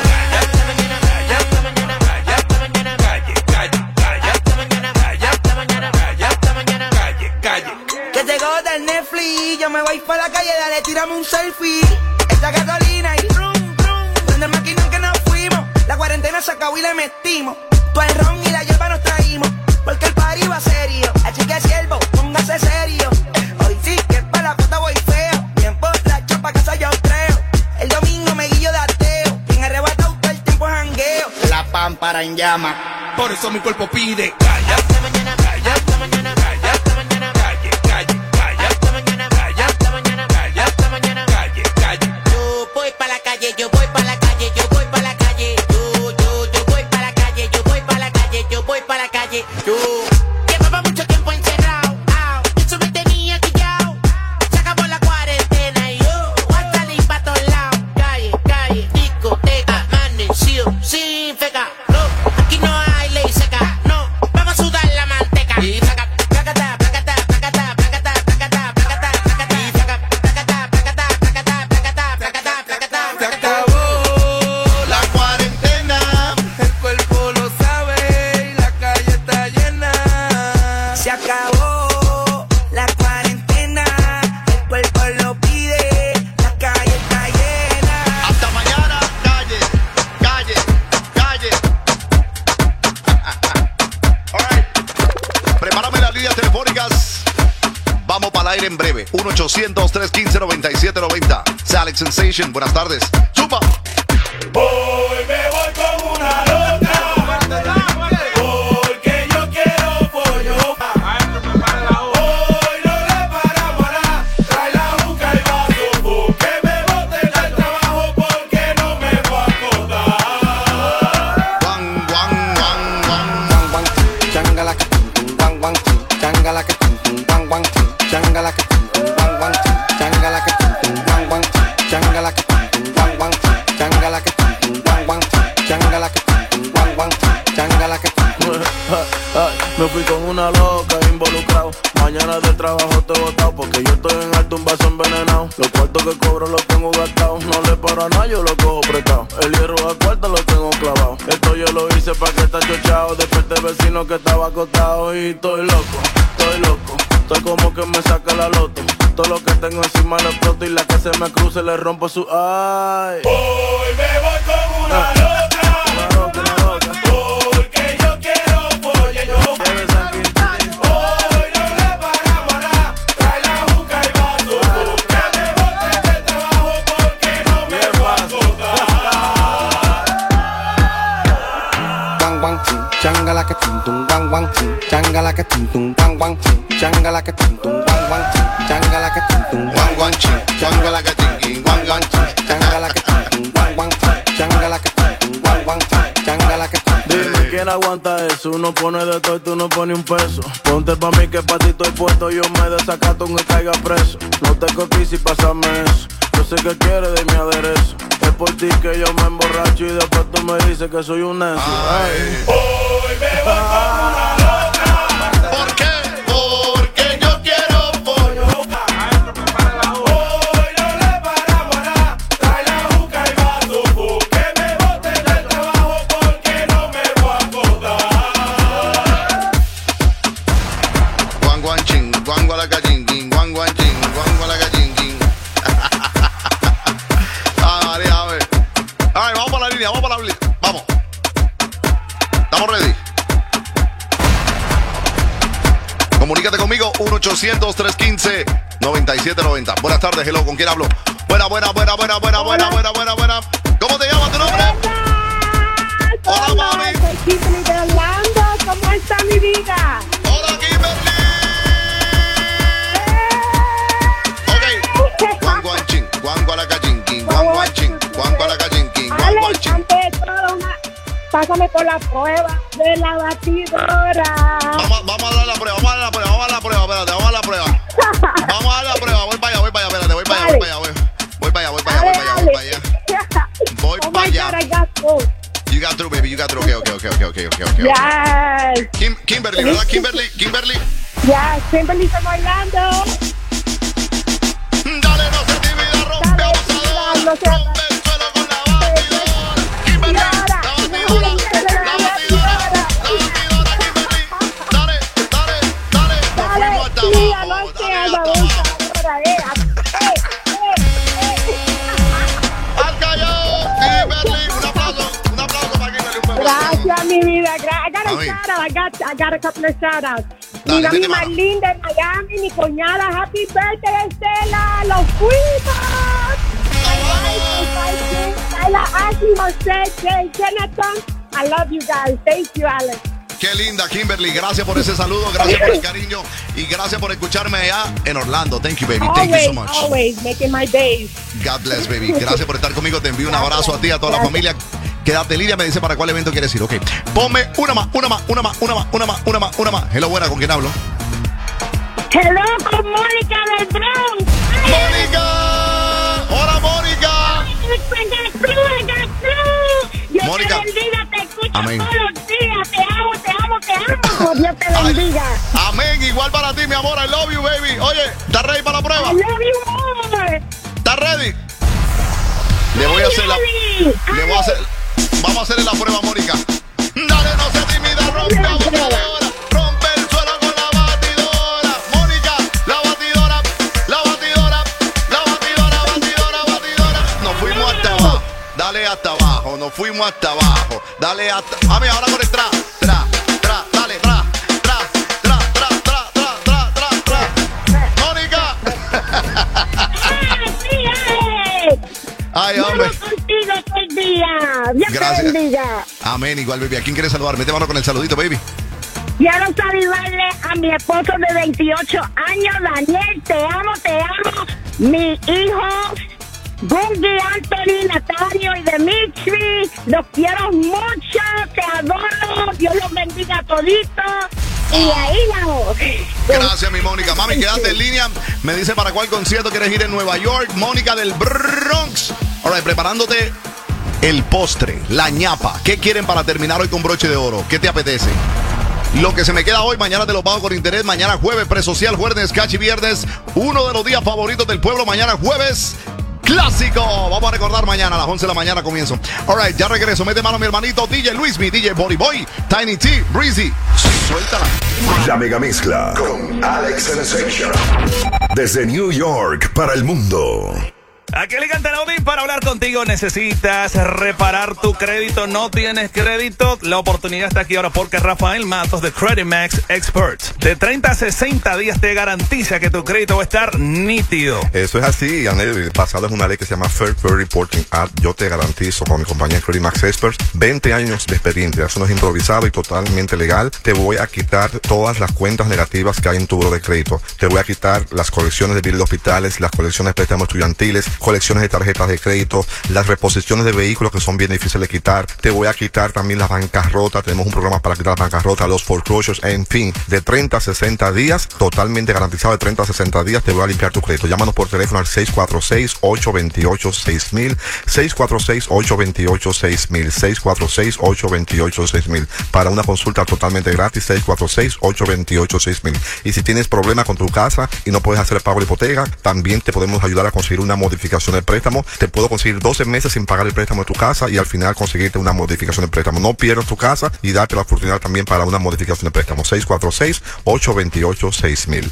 Que llegó del Netflix, yo me voy pa' la calle, dale, tírame un selfie. Esta gasolina y brum, brum. Prende el maquinón que nos fuimos. La cuarentena se acabó y le metimos. Todo el ron y la hierba nos traímos. Porque el party va serio. Así que siervo, póngase serio. Hoy sí que pa' la puta voy feo. Bien borracho pa' casa yo creo. El domingo me guillo de ateo. Bien arrebatado todo el tiempo jangueo. La pámpara en llama. Por eso mi cuerpo pide. Calla, hasta mañana, calla, hasta mañana, calla, hasta mañana, calle, calle, calla, hasta mañana, calla, hasta mañana, calla, hasta mañana, calle, calle. Yo voy pa' la calle, yo voy pa' la calle, yo voy pa' la calle. Yo voy pa' la calle, yo voy pa' la calle, yo voy pa' la calle. Llevaba mucho tiempo encerrado, eso me tenía quillao. Se acabó la cuarentena y yo voy a salir pa' todos lados. Calle, calle, discoteca, amanecido, sin feca. No, aquí no hay ley seca, no, vamos a sudar la manteca. Y placa, placata, placata, placata, placata, placata, placata, placata. Y placa, placata, placata, placata, placata, placata, placata. Se acabó la cuarentena, el cuerpo lo sabe y la calle está llena. Se acabó la cuarentena, el cuerpo lo pide, la calle está llena. Hasta mañana, calle, calle, calle. All right. Prepárame las líneas telefónicas. Vamos para el aire en breve. 1-800-315-9790. Sea Alex Sensation. Buenas tardes. ¡Zumba! Hoy me voy con una loca, porque yo quiero pollo. Hoy no le paramos nada, trae la juca y vaso, que me boten del trabajo porque no me voy a acordar. Guan, guan, guan, guan. Guan, guan, changala que tum tum, guan, guan, changala que tum tum, guan, guan, changala que tum tum, guan, guan, changala que tum tum, guan, guan, changala que tum tum, guan, guan, changala que tum tum, guan, guan, changala que tum tum, guan, guan, changala que tum tum. Me fui con una loca involucrado. Mañana del trabajo te he botado porque yo estoy en alto, un vaso envenenado. Los cuartos que cobro los tengo gastados. No le paro a nada, yo lo cojo prestado. El hierro a cuarto lo tengo clavado. Esto yo lo hice pa' que está chochado. Desperté vecino que estaba acostado. Y estoy loco, estoy loco. Estoy como que me saca la loto. Todo lo que tengo encima lo exploto y la que se me cruce le rompo su ay. Hoy me voy con una loca. Una loca. Porque yo quiero pollo. Hoy no le paramos nada. Trae la juca y vaso, que me boten del trabajo porque no me voy a acordar. Guan, guan, changala que tum tum, guan, guan, changala que tum tum, guan, guan, changala que tum tum, guan, guan, changala que tum tum, Guan, guan, changala que tingui, guan, guan, changala que tum tum, guan, guan, changala que tum tum, guan, guan, changala que tum tum. Dime quién aguanta eso. Uno pone de todo y tú no pones un peso. Ponte pa' mí que pa' ti estoy puesto. Yo me desacato aunque caiga preso. No te cotices y pásame eso. Yo sé que quieres de mi aderezo. Es por ti que yo me emborracho y después tú me dices que soy un necio. Ay. Hoy me voy con una loca. ¿Por qué? Porque yo quiero pollo. Hoy no le paramos nada. Trae la juca y vaso, que me boten del trabajo porque no me voy a acordar. Guan, guan, ching, guan, gualaca, ching, guan, guan, ching, guan, gualaca, ching, ching. María, a ver. A ver, vamos para la línea, vamos para la línea. Vamos. ¿Estamos ready? Comunícate conmigo, 1-800-315-9790. Buenas tardes, hello, ¿con quién hablo? Buena. ¿Cómo te llamas tu nombre? Hola, mami. Soy Kimberly de Orlando, ¿cómo está mi vida? Hola, Kimberly. Ok. Guanguanchín, guangualacachinquín, guanguanchín, guangualacachinquín, guanguanchín. Pásame por la prueba de la batidora. Vamos a dar la prueba, vamos a dar la prueba, vamos a dar la prueba, espérate, vamos a dar la prueba. Vamos a dar la prueba, voy para allá, espérate, voy para allá. Voy para allá. Voy para allá. God, I got through. You got through, baby, you got through. Okay. Yes. Kimberly, ¿verdad? Kimberly. Yes, Kimberly from Orlando. Dale, no se divida, rompe abusador. Rompe el suelo con la batidora. Kimberly, la batidora, Kimberly. Dale. Nos fuimos hasta abajo. Al callao, Kimberly. Un aplauso para Kimberly. Gracias, mi vida. I got a couple of shout outs. Mi mami más linda en Miami, mi cuñada, happy birthday, Estela, los fuimos. Ayla, Ashley, José, Jay, Jonathan, I love you guys. Thank you, Alex. Qué linda, Kimberly. Gracias por ese saludo, gracias por el cariño y gracias por escucharme allá en Orlando. Thank you, baby. Thank you so much. Always making my days. God bless, baby. Gracias por estar conmigo. Te envío un abrazo a ti, a toda la familia. Quédate, Lidia me dice para cuál evento quieres ir. Ok. Ponme una más. Hello, buena, ¿con quién hablo? Hello, con Mónica del Bronx. ¡Mónica! ¡Hola, Mónica! Mónica. Dios te bendiga, te escucho amén. Todos los días. Te amo. Dios te bendiga. Amén. Igual para ti, mi amor. I love you, baby. Oye, ¿estás ready para la prueba? I love you more. ¿Estás ready? Vamos a hacer la prueba, Mónica. Dale, no se timida, rompe abusadora. Rompe el suelo con la batidora. Mónica, la batidora. Nos fuimos hasta abajo. Dale hasta abajo. Nos fuimos hasta abajo. Dale hasta. A mí, ahora con el tra. Dale, tra. Mónica. Ay, hombre. Contigo todo el día. Dios Gracias. te bendiga. Amén, igual, baby. ¿A quién quieres saludar? Mete mano con el saludito, baby. Quiero saludarle a mi esposo de 28 años, Daniel. Te amo. Mi hijo, Bungie, Anthony, Natalio y Dimitri. Los quiero mucho. Te adoro. Dios los bendiga a toditos. Y ahí vamos. Gracias, mi Mónica. Mami, quédate en línea. Me dice para cuál concierto quieres ir en Nueva York. Mónica del Bronx. All right, preparándote el postre, la ñapa. ¿Qué quieren para terminar hoy con broche de oro? ¿Qué te apetece? Lo que se me queda hoy, mañana te lo pago con interés. Mañana jueves, presocial, jueves, cachi, viernes. Uno de los días favoritos del pueblo. Mañana jueves, clásico. Vamos a recordar mañana a las 11 de la mañana comienzo. All right, ya regreso. Mete mano mi hermanito DJ Luismi, DJ Body Boy, Tiny T, Breezy. Suéltala. La mega mezcla con Alex Sensation. Desde New York para el mundo. Aquí le canta Naomi para hablar contigo. Necesitas reparar tu crédito, no tienes crédito. La oportunidad está aquí ahora porque Rafael Matos de Credit Max Experts de 30 a 60 días te garantiza que tu crédito va a estar nítido. Eso es así, Anel. Pasado es una ley que se llama Fair Credit Reporting Act. Yo te garantizo con mi compañía Credit Max Experts 20 años de experiencia. Eso no es improvisado y totalmente legal. Te voy a quitar todas las cuentas negativas que hay en tu buro de crédito. Te voy a quitar las colecciones de biles de hospitales, las colecciones de préstamos estudiantiles, colecciones de tarjetas de crédito, las reposiciones de vehículos que son bien difíciles de quitar. Te voy a quitar también las bancarrotas. Tenemos un programa para quitar las bancarrotas, los foreclosures, en fin, de 30 a 60 días, totalmente garantizado. De 30 a 60 días te voy a limpiar tu crédito. Llámanos por teléfono al 646-828-6000, 646-828-6000, 646-828-6000 para una consulta totalmente gratis, 646-828-6000. Y si tienes problemas con tu casa y no puedes hacer el pago de hipoteca, también te podemos ayudar a conseguir una modificación del préstamo. Te puedo conseguir 12 meses sin pagar el préstamo de tu casa y al final conseguirte una modificación del préstamo. No pierdas tu casa y darte la oportunidad también para una modificación de préstamo. 646-828-6000.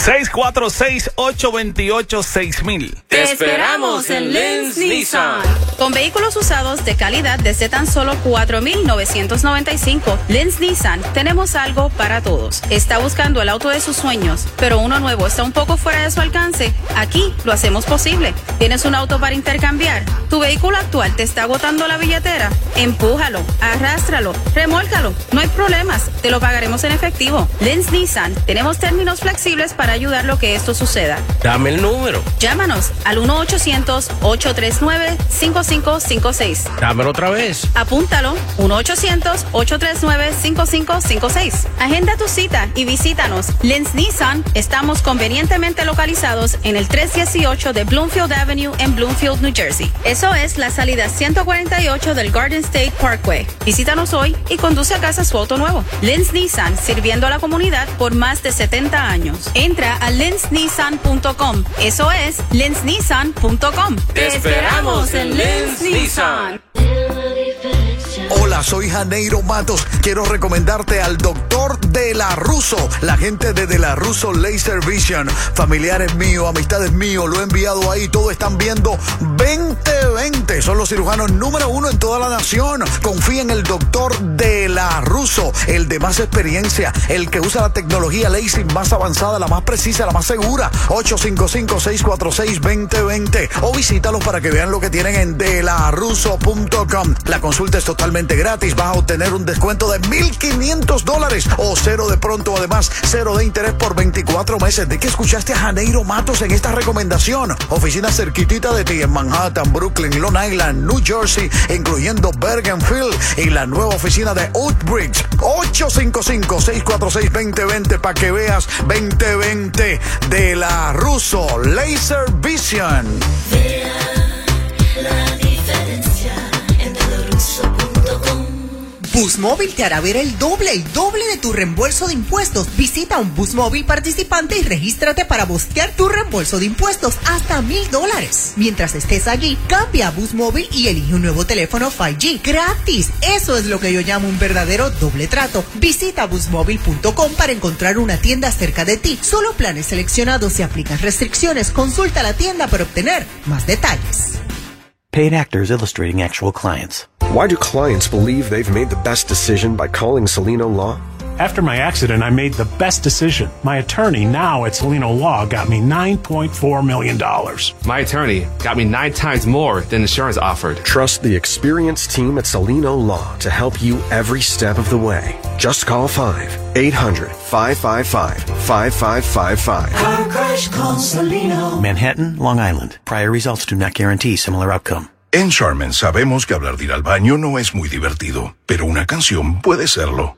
646-828-6000. Te esperamos en Lens Nissan. Con vehículos usados de calidad desde tan solo $4,995. Lens Nissan, tenemos algo para todos. ¿Está buscando el auto de sus sueños, pero uno nuevo está un poco fuera de su alcance? Aquí lo hacemos posible. Tiene ¿Tienes un auto para intercambiar? ¿Tu vehículo actual te está agotando la billetera? Empújalo, arrástralo, remólcalo. No hay problemas, te lo pagaremos en efectivo. Lens Nissan, tenemos términos flexibles para ayudar a que esto suceda. Dame el número. Llámanos al 1-800-839-5556. Dámelo otra vez. Apúntalo, 1-800-839-5556. Agenda tu cita y visítanos. Lens Nissan, estamos convenientemente localizados en el 318 de Bloomfield Avenue en Bloomfield, New Jersey. Eso es la salida 148 del Garden State Parkway. Visítanos hoy y conduce a casa su auto nuevo. Lens Nissan, sirviendo a la comunidad por más de 70 años. Entra a lensnissan.com. Eso es lensnissan.com. ¡Te esperamos en Lens Nissan! Hola, soy Janeiro Matos. Quiero recomendarte al doctor De La Russo, la gente de De La Russo Laser Vision. Familiares míos, amistades míos, lo he enviado ahí. Todos están viendo 20/20. Son los cirujanos número 1 en toda la nación. Confía en el doctor De La Russo, el de más experiencia, el que usa la tecnología LASIK más avanzada, la más precisa, la más segura. 855-646-2020. O visítalos para que vean lo que tienen en delarusso.com. La consulta es totalmente gratis. Vas a obtener un descuento de $1,500 o cero de pronto. Además, cero de interés por 24 meses. ¿De qué escuchaste a Janeiro Matos en esta recomendación? Oficina cerquitita de ti en Manhattan, Brooklyn, Long Island, New Jersey, incluyendo Bergenfield, y la nueva oficina de Oakbridge. 855-646-2020 para que veas 2020 de La Russo Laser Vision. Vea la diferencia en delarusso.com. Busmóvil te hará ver el doble de tu reembolso de impuestos. Visita un Busmóvil participante y regístrate para bostear tu reembolso de impuestos hasta $1,000. Mientras estés allí, cambia a Busmóvil y elige un nuevo teléfono 5G gratis. Eso es lo que yo llamo un verdadero doble trato. Visita busmóvil.com para encontrar una tienda cerca de ti. Solo planes seleccionados y aplican restricciones. Consulta la tienda para obtener más detalles. Paid actors illustrating actual clients. Why do clients believe they've made the best decision by calling Celino Law? After my accident, I made the best decision. My attorney now at Celino Law got me $9.4 million. My attorney got me 9 times more than insurance offered. Trust the experienced team at Celino Law to help you every step of the way. Just call 5-800-555-5555. Car crash con Celino. Manhattan, Long Island. Prior results do not guarantee similar outcome. En Charmin sabemos que hablar de ir al baño no es muy divertido, pero una canción puede serlo.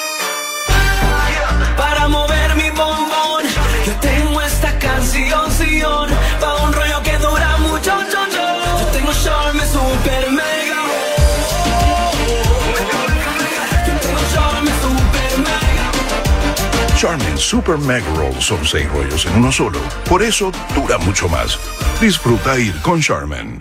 Para mover mi bombón, yo tengo esta canción, pa' un rollo que dura mucho, yo tengo Charmin Super Mega. Yo tengo Charmin Super Mega. Charmin Super Mega Roll son 6 rollos en uno solo, por eso dura mucho más. Disfruta ir con Charmin.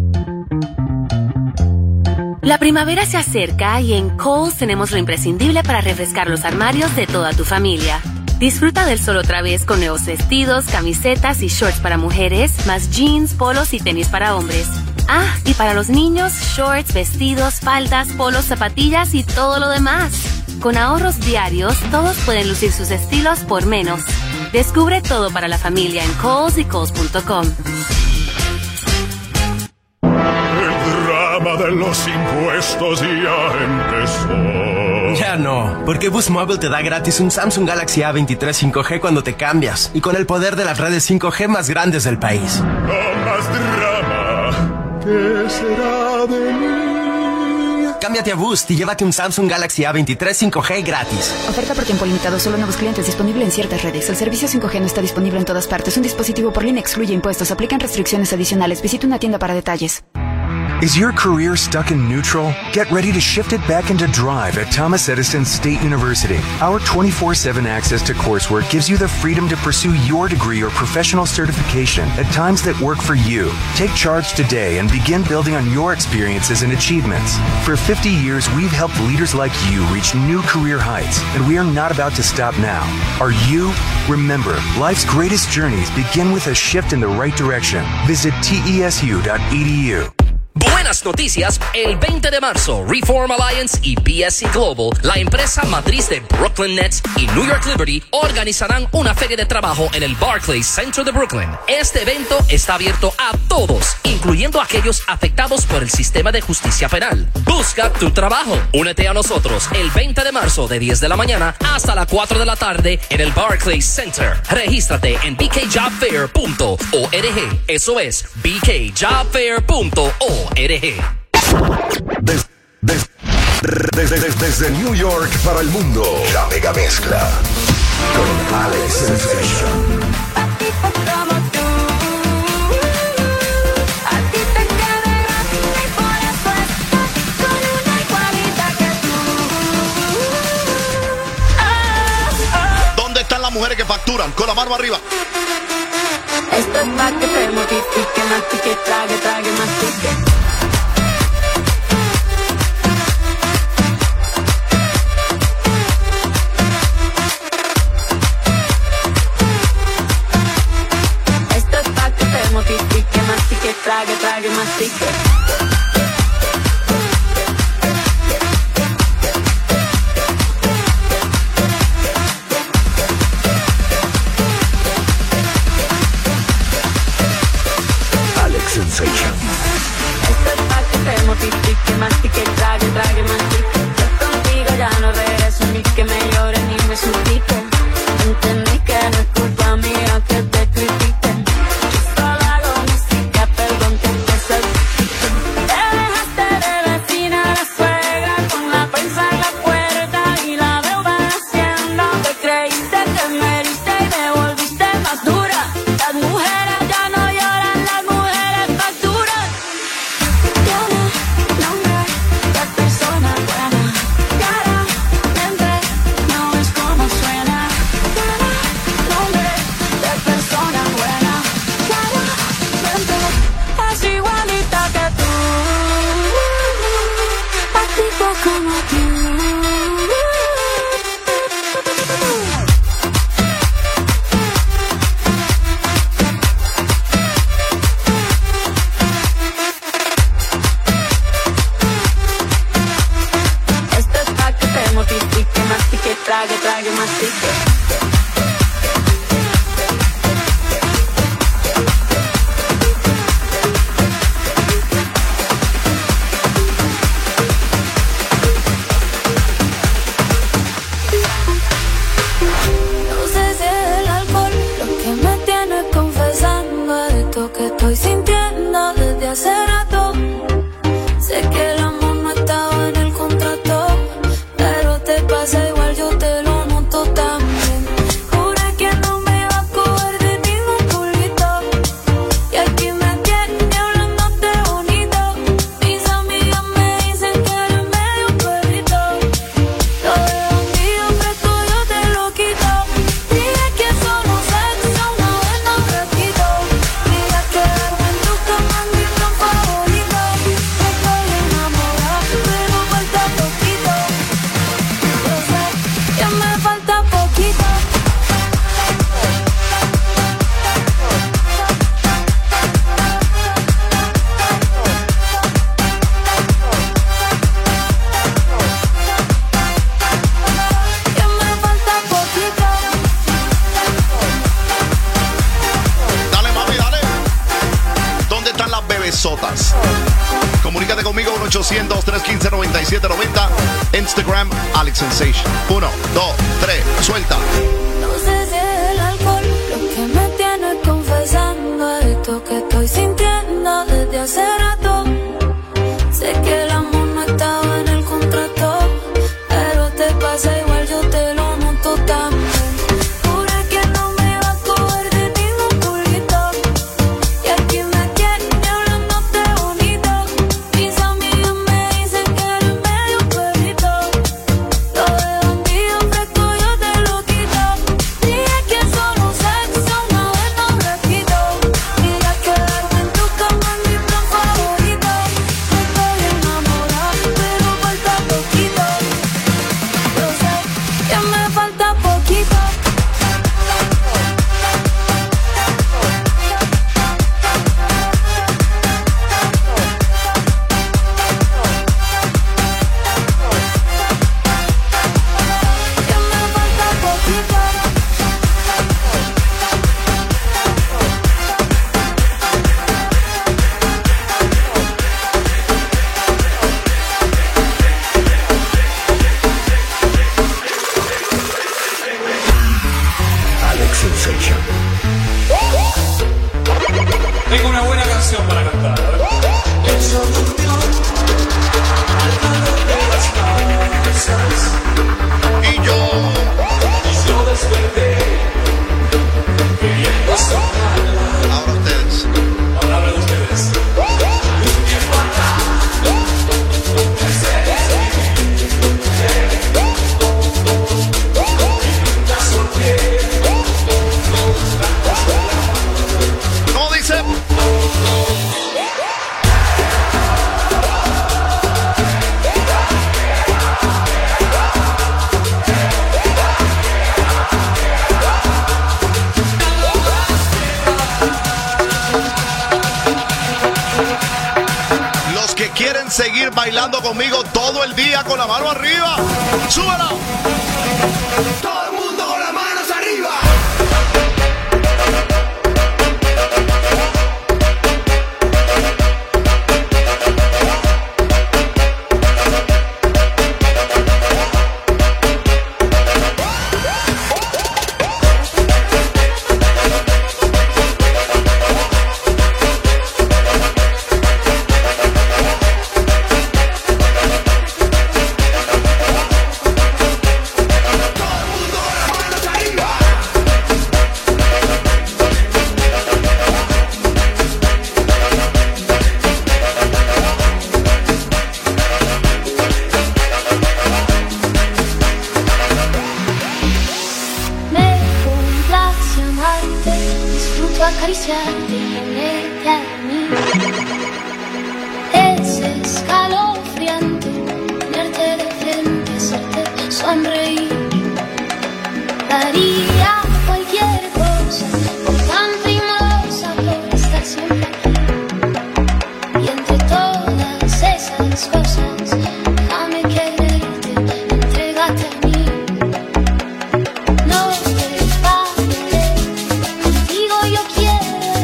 La primavera se acerca y en Kohl's tenemos lo imprescindible para refrescar los armarios de toda tu familia. Disfruta del sol otra vez con nuevos vestidos, camisetas y shorts para mujeres, más jeans, polos y tenis para hombres. Ah, y para los niños, shorts, vestidos, faldas, polos, zapatillas y todo lo demás. Con ahorros diarios, todos pueden lucir sus estilos por menos. Descubre todo para la familia en Kohl's y Kohl's.com. De los impuestos ya empezó. Ya no, porque Boost Mobile te da gratis un Samsung Galaxy A23 5G cuando te cambias y con el poder de las redes 5G más grandes del país. No más drama, ¿qué será de mí? Cámbiate a Boost y llévate un Samsung Galaxy A23 5G gratis. Oferta por tiempo limitado, solo nuevos clientes, disponible en ciertas redes. El servicio 5G no está disponible en todas partes. Un dispositivo por línea excluye impuestos. Aplican restricciones adicionales. Visita una tienda para detalles. Is your career stuck in neutral? Get ready to shift it back into drive at Thomas Edison State University. Our 24/7 access to coursework gives you the freedom to pursue your degree or professional certification at times that work for you. Take charge today and begin building on your experiences and achievements. For 50 years, we've helped leaders like you reach new career heights, and we are not about to stop now. Are you? Remember, life's greatest journeys begin with a shift in the right direction. Visit tesu.edu. Buenas noticias, el 20 de marzo, Reform Alliance y BSC Global, la empresa matriz de Brooklyn Nets y New York Liberty, organizarán una feria de trabajo en el Barclays Center de Brooklyn. Este evento está abierto a todos, incluyendo a aquellos afectados por el sistema de justicia penal. Busca tu trabajo. Únete a nosotros el 20 de marzo de 10 de la mañana hasta las 4 de la tarde en el Barclays Center. Regístrate en bkjobfair.org. Eso es bkjobfair.org. Desde New York para el mundo, la mega mezcla con Alex Sensation. ¿Dónde están las mujeres que facturan? Con la mano arriba. Esto es pa' que te mortifique, mastique, trague, trague, mastique. Esto es pa' que te mortifique, mastique, trague, trague, mastique. Sensation. Esto es pa' que te mortifique, mastique, trague, trague, mastique. Yo contigo ya no regreso, ni que me llore ni me suplique. Entendí que no es culpa mía que te critiquen. Yo solo hago música, perdón que te salpique. Te dejaste de vecina la suegra con la prensa en la puerta y la deuda haciendo. Te creíste que me heriste y me volviste más dura. Las mujeres ya no lloran, las mujeres facturan. Tiene nombre de persona buena. Claramente no es como suena. Tiene nombre de persona buena. Claramente es igualita que tú. Activo como tú. Esto es pa' que te mortifique, mastique, trague, trague, mastique. No sé si es el alcohol lo que me tiene confesando esto que estoy sintiendo desde hace rato. Sé que el amor no estaba en el contrato, pero te pasa igual, yo te lo noto también. Juré que no me iba a coger de ningún pulguito, y aquí me tienes hablándote bonito. Mis amigas me dicen que eres medio perrito. Lo de bandido fresco yo te lo quito. Dije que solo sexo una vez no repito. Mira quedarme en tu cama es mi plan favorito. Estoy enamorada, pero falta poquito. Yo sé que me falta poquito. Que me falta poquito. Dale, mami, dale. ¿Dónde están las bebesotas? Comunícate conmigo 1-800-315-9790. Instagram, Alex Sensation. 1, 2, 3, suelta. No sé si es el alcohol lo que me tiene confesando esto que estoy sintiendo desde hace rato. Sé que el amor no estaba en el contrato, pero te pasa igual, yo te lo noto también. Juré que no me iba a coger de ningún pulguito, y aquí me tienes hablándote bonito. Mis amigas me dicen que eres medio perrito. Lo de bandido fresco yo te lo quito. Dije que solo sexo una vez no repito. Mira quedarme en tu cama es mi plan favorito. Estoy enamorada, pero falta poquito. Yo sé que me falta poquito. bailando conmigo todo el día con la mano arriba. ¡Súbela! Todo el mundo con las manos arriba. Acariciarte y tenerte a mí. Es escalofriante tenerte de frente, hacerte sonreír. Daría cualquier cosa por tan primosa, por estar siempre aquí. Y entre todas esas cosas, déjame quererte, entrégate a mí. No te fallaré, contigo yo quiero.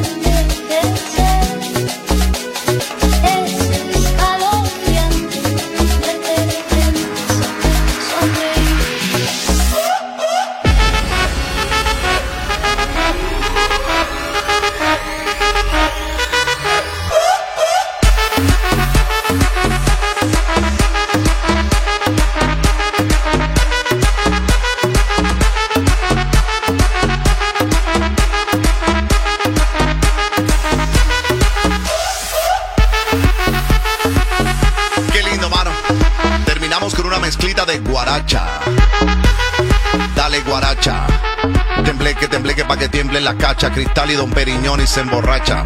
De guaracha. Dale guaracha. Tembleque pa' que tiemble la cacha. Cristal y Don Periñón y se emborracha.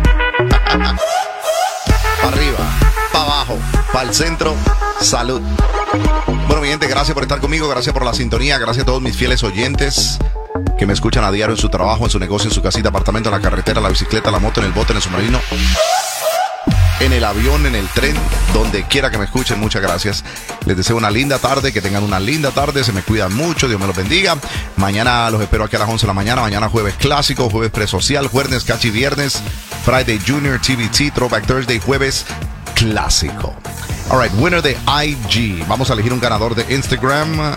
Pa' arriba, pa' abajo, pa' el centro. Salud. Bueno, mi gente, gracias por estar conmigo. Gracias por la sintonía. Gracias a todos mis fieles oyentes que me escuchan a diario en su trabajo, en su negocio, en su casita, apartamento, en la carretera, la bicicleta, la moto, en el bote, en el submarino, en el avión, en el tren, donde quiera que me escuchen. Muchas gracias. Les deseo una linda tarde, que tengan una linda tarde, se me cuidan mucho, Dios me los bendiga. Mañana los espero aquí a las 11 de la mañana, mañana jueves clásico, jueves presocial, jueves cachi viernes, Friday Junior, TBT, Throwback Thursday, jueves clásico. Alright, winner de IG. Vamos a elegir un ganador de Instagram.